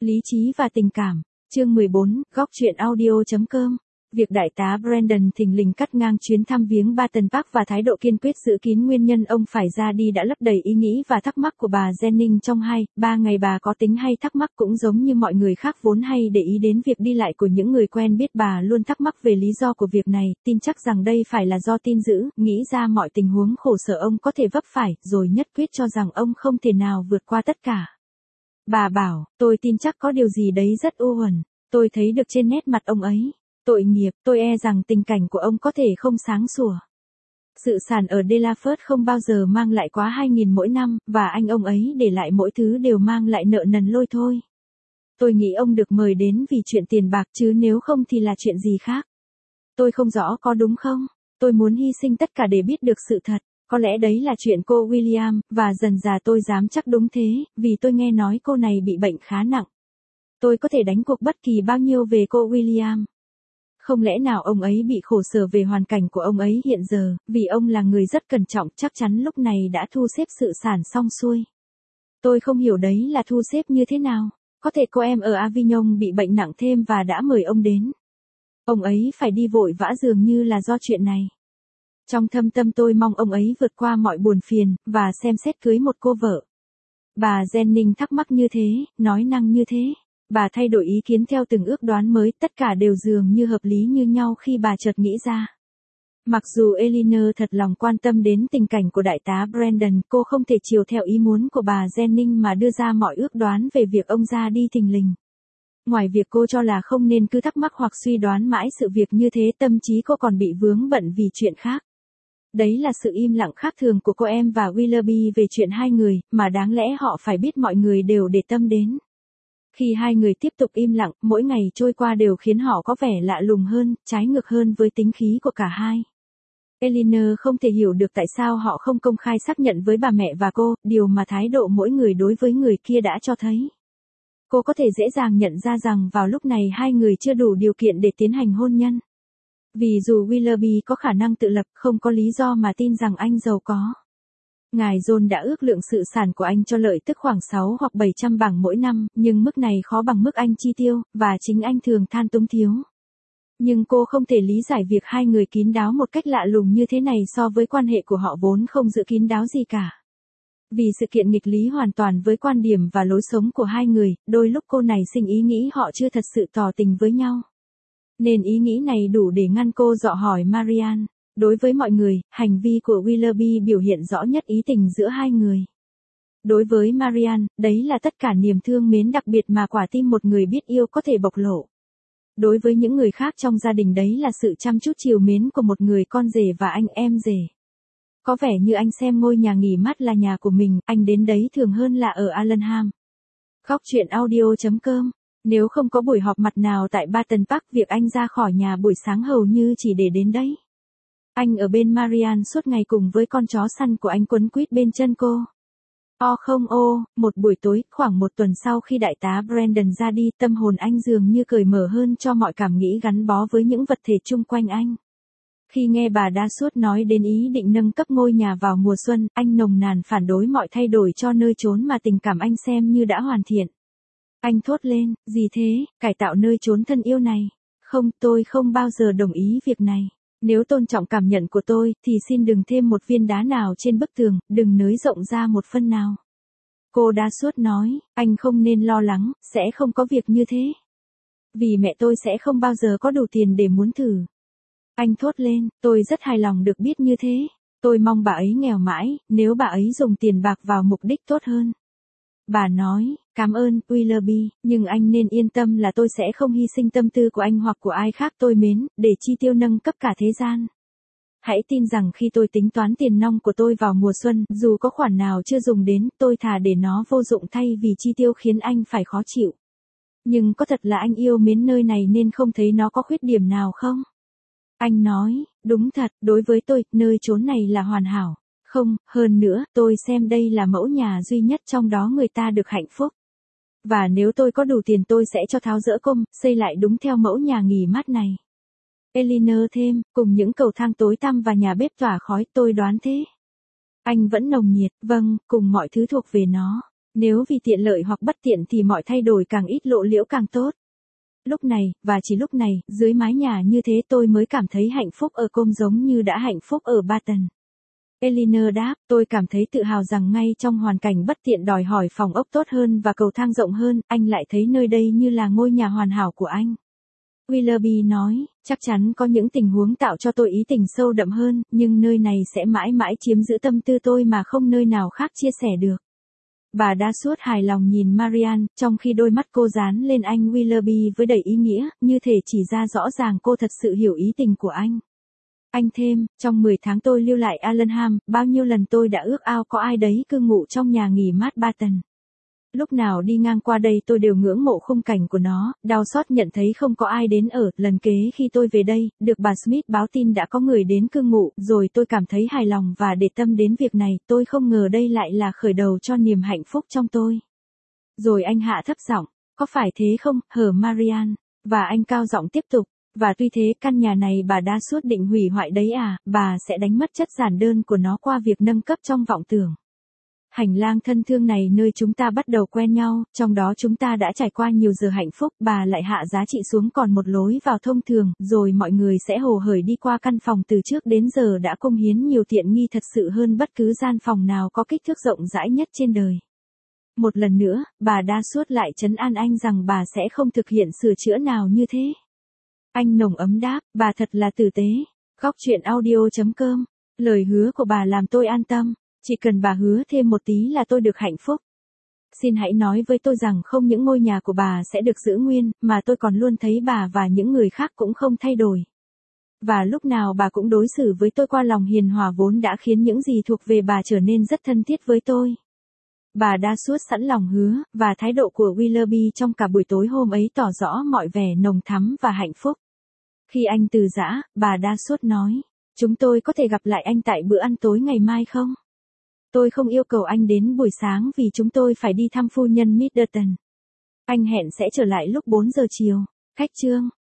Lý trí và tình cảm. Chương 14, góc truyện audio.com. Việc đại tá Brandon thình lình cắt ngang chuyến thăm viếng Barton Park và thái độ kiên quyết giữ kín nguyên nhân ông phải ra đi đã lấp đầy ý nghĩ và thắc mắc của bà Jennings trong 2-3 ngày. Bà có tính hay thắc mắc cũng giống như mọi người khác vốn hay để ý đến việc đi lại của những người quen biết. Bà luôn thắc mắc về lý do của việc này, tin chắc rằng đây phải là do tin dữ, nghĩ ra mọi tình huống khổ sở ông có thể vấp phải, rồi nhất quyết cho rằng ông không thể nào vượt qua tất cả. Bà bảo, tôi tin chắc có điều gì đấy rất u uẩn, tôi thấy được trên nét mặt ông ấy. Tội nghiệp, tôi e rằng tình cảnh của ông có thể không sáng sủa. Sự sản ở Delaford không bao giờ mang lại quá 2.000 mỗi năm, và ông ấy để lại mỗi thứ đều mang lại nợ nần lôi thôi. Tôi nghĩ ông được mời đến vì chuyện tiền bạc chứ nếu không thì là chuyện gì khác. Tôi không rõ có đúng không? Tôi muốn hy sinh tất cả để biết được sự thật. Có lẽ đấy là chuyện cô William, và dần dà tôi dám chắc đúng thế, vì tôi nghe nói cô này bị bệnh khá nặng. Tôi có thể đánh cuộc bất kỳ bao nhiêu về cô William. Không lẽ nào ông ấy bị khổ sở về hoàn cảnh của ông ấy hiện giờ, vì ông là người rất cẩn trọng, chắc chắn lúc này đã thu xếp sự sản xong xuôi. Tôi không hiểu đấy là thu xếp như thế nào. Có thể cô em ở Avignon bị bệnh nặng thêm và đã mời ông đến. Ông ấy phải đi vội vã dường như là do chuyện này. Trong thâm tâm tôi mong ông ấy vượt qua mọi buồn phiền, và xem xét cưới một cô vợ. Bà Jennings thắc mắc như thế, nói năng như thế. Bà thay đổi ý kiến theo từng ước đoán mới, tất cả đều dường như hợp lý như nhau khi bà chợt nghĩ ra. Mặc dù Eleanor thật lòng quan tâm đến tình cảnh của đại tá Brandon, cô không thể chiều theo ý muốn của bà Jennings mà đưa ra mọi ước đoán về việc ông ra đi thình lình. Ngoài việc cô cho là không nên cứ thắc mắc hoặc suy đoán mãi sự việc như thế, tâm trí cô còn bị vướng bận vì chuyện khác. Đấy là sự im lặng khác thường của cô em và Willoughby về chuyện hai người, mà đáng lẽ họ phải biết mọi người đều để tâm đến. Khi hai người tiếp tục im lặng, mỗi ngày trôi qua đều khiến họ có vẻ lạ lùng hơn, trái ngược hơn với tính khí của cả hai. Eleanor không thể hiểu được tại sao họ không công khai xác nhận với bà mẹ và cô, điều mà thái độ mỗi người đối với người kia đã cho thấy. Cô có thể dễ dàng nhận ra rằng vào lúc này hai người chưa đủ điều kiện để tiến hành hôn nhân. Vì dù Willoughby có khả năng tự lập, không có lý do mà tin rằng anh giàu có. Ngài John đã ước lượng sự sản của anh cho lợi tức khoảng 6 hoặc 700 bảng mỗi năm, nhưng mức này khó bằng mức anh chi tiêu, và chính anh thường than túng thiếu. Nhưng cô không thể lý giải việc hai người kín đáo một cách lạ lùng như thế này so với quan hệ của họ vốn không giữ kín đáo gì cả. Vì sự kiện nghịch lý hoàn toàn với quan điểm và lối sống của hai người, đôi lúc cô này sinh ý nghĩ họ chưa thật sự tỏ tình với nhau. Nên ý nghĩ này đủ để ngăn cô dò hỏi Marianne. Đối với mọi người, hành vi của Willoughby biểu hiện rõ nhất ý tình giữa hai người. Đối với Marianne, đấy là tất cả niềm thương mến đặc biệt mà quả tim một người biết yêu có thể bộc lộ. Đối với những người khác trong gia đình, đấy là sự chăm chút trìu mến của một người con rể và anh em rể. Có vẻ như anh xem ngôi nhà nghỉ mát là nhà của mình, anh đến đấy thường hơn là ở Allenham. Góc truyện audio.com. Nếu không có buổi họp mặt nào tại Barton Park, việc anh ra khỏi nhà buổi sáng hầu như chỉ để đến đấy. Anh ở bên Marianne suốt ngày cùng với con chó săn của anh quấn quýt bên chân cô. Một buổi tối, khoảng một tuần sau khi đại tá Brandon ra đi, tâm hồn anh dường như cởi mở hơn cho mọi cảm nghĩ gắn bó với những vật thể chung quanh anh. Khi nghe bà Dashwood nói đến ý định nâng cấp ngôi nhà vào mùa xuân, anh nồng nàn phản đối mọi thay đổi cho nơi chốn mà tình cảm anh xem như đã hoàn thiện. Anh thốt lên, gì thế, cải tạo nơi chốn thân yêu này? Không, tôi không bao giờ đồng ý việc này. Nếu tôn trọng cảm nhận của tôi, thì xin đừng thêm một viên đá nào trên bức tường, đừng nới rộng ra một phân nào. Cô Dashwood nói, anh không nên lo lắng, sẽ không có việc như thế. Vì mẹ tôi sẽ không bao giờ có đủ tiền để muốn thử. Anh thốt lên, tôi rất hài lòng được biết như thế. Tôi mong bà ấy nghèo mãi, nếu bà ấy dùng tiền bạc vào mục đích tốt hơn. Bà nói, cảm ơn, Willoughby, nhưng anh nên yên tâm là tôi sẽ không hy sinh tâm tư của anh hoặc của ai khác tôi mến, để chi tiêu nâng cấp cả thế gian. Hãy tin rằng khi tôi tính toán tiền nong của tôi vào mùa xuân, dù có khoản nào chưa dùng đến, tôi thà để nó vô dụng thay vì chi tiêu khiến anh phải khó chịu. Nhưng có thật là anh yêu mến nơi này nên không thấy nó có khuyết điểm nào không? Anh nói, đúng thật, đối với tôi, nơi chốn này là hoàn hảo. Không, hơn nữa, tôi xem đây là mẫu nhà duy nhất trong đó người ta được hạnh phúc. Và nếu tôi có đủ tiền tôi sẽ cho tháo dỡ cung, xây lại đúng theo mẫu nhà nghỉ mát này. Eleanor thêm, cùng những cầu thang tối tăm và nhà bếp tỏa khói, tôi đoán thế. Anh vẫn nồng nhiệt, vâng, cùng mọi thứ thuộc về nó. Nếu vì tiện lợi hoặc bất tiện thì mọi thay đổi càng ít lộ liễu càng tốt. Lúc này, và chỉ lúc này, dưới mái nhà như thế tôi mới cảm thấy hạnh phúc ở Com giống như đã hạnh phúc ở Barton. Eleanor đáp, tôi cảm thấy tự hào rằng ngay trong hoàn cảnh bất tiện đòi hỏi phòng ốc tốt hơn và cầu thang rộng hơn, anh lại thấy nơi đây như là ngôi nhà hoàn hảo của anh. Willoughby nói, chắc chắn có những tình huống tạo cho tôi ý tình sâu đậm hơn, nhưng nơi này sẽ mãi mãi chiếm giữ tâm tư tôi mà không nơi nào khác chia sẻ được. Bà đã suốt hài lòng nhìn Marianne, trong khi đôi mắt cô dán lên anh Willoughby với đầy ý nghĩa, như thể chỉ ra rõ ràng cô thật sự hiểu ý tình của anh. Anh thêm, trong 10 tháng tôi lưu lại Allenham, bao nhiêu lần tôi đã ước ao có ai đấy cư ngụ trong nhà nghỉ mát Barton. Lúc nào đi ngang qua đây tôi đều ngưỡng mộ khung cảnh của nó, đau xót nhận thấy không có ai đến ở. Lần kế khi tôi về đây, được bà Smith báo tin đã có người đến cư ngụ, rồi tôi cảm thấy hài lòng và để tâm đến việc này, tôi không ngờ đây lại là khởi đầu cho niềm hạnh phúc trong tôi. Rồi anh hạ thấp giọng, có phải thế không, hở Marianne? Và anh cao giọng tiếp tục, và tuy thế căn nhà này bà đã suốt định hủy hoại đấy à, bà sẽ đánh mất chất giản đơn của nó qua việc nâng cấp trong vọng tưởng. Hành lang thân thương này nơi chúng ta bắt đầu quen nhau, trong đó chúng ta đã trải qua nhiều giờ hạnh phúc, bà lại hạ giá trị xuống còn một lối vào thông thường, rồi mọi người sẽ hồ hởi đi qua căn phòng từ trước đến giờ đã cống hiến nhiều tiện nghi thật sự hơn bất cứ gian phòng nào có kích thước rộng rãi nhất trên đời. Một lần nữa, bà đa suốt lại trấn an anh rằng bà sẽ không thực hiện sửa chữa nào như thế. Anh nồng ấm đáp, bà thật là tử tế. Góc truyện audio.com. Lời hứa của bà làm tôi an tâm. Chỉ cần bà hứa thêm một tí là tôi được hạnh phúc. Xin hãy nói với tôi rằng không những ngôi nhà của bà sẽ được giữ nguyên, mà tôi còn luôn thấy bà và những người khác cũng không thay đổi. Và lúc nào bà cũng đối xử với tôi qua lòng hiền hòa vốn đã khiến những gì thuộc về bà trở nên rất thân thiết với tôi. Bà đã suốt sẵn lòng hứa, và thái độ của Willoughby trong cả buổi tối hôm ấy tỏ rõ mọi vẻ nồng thắm và hạnh phúc. Khi anh từ giã, bà đã suốt nói, chúng tôi có thể gặp lại anh tại bữa ăn tối ngày mai không? Tôi không yêu cầu anh đến buổi sáng vì chúng tôi phải đi thăm phu nhân Middleton. Anh hẹn sẽ trở lại lúc 4 giờ chiều. Khách chương.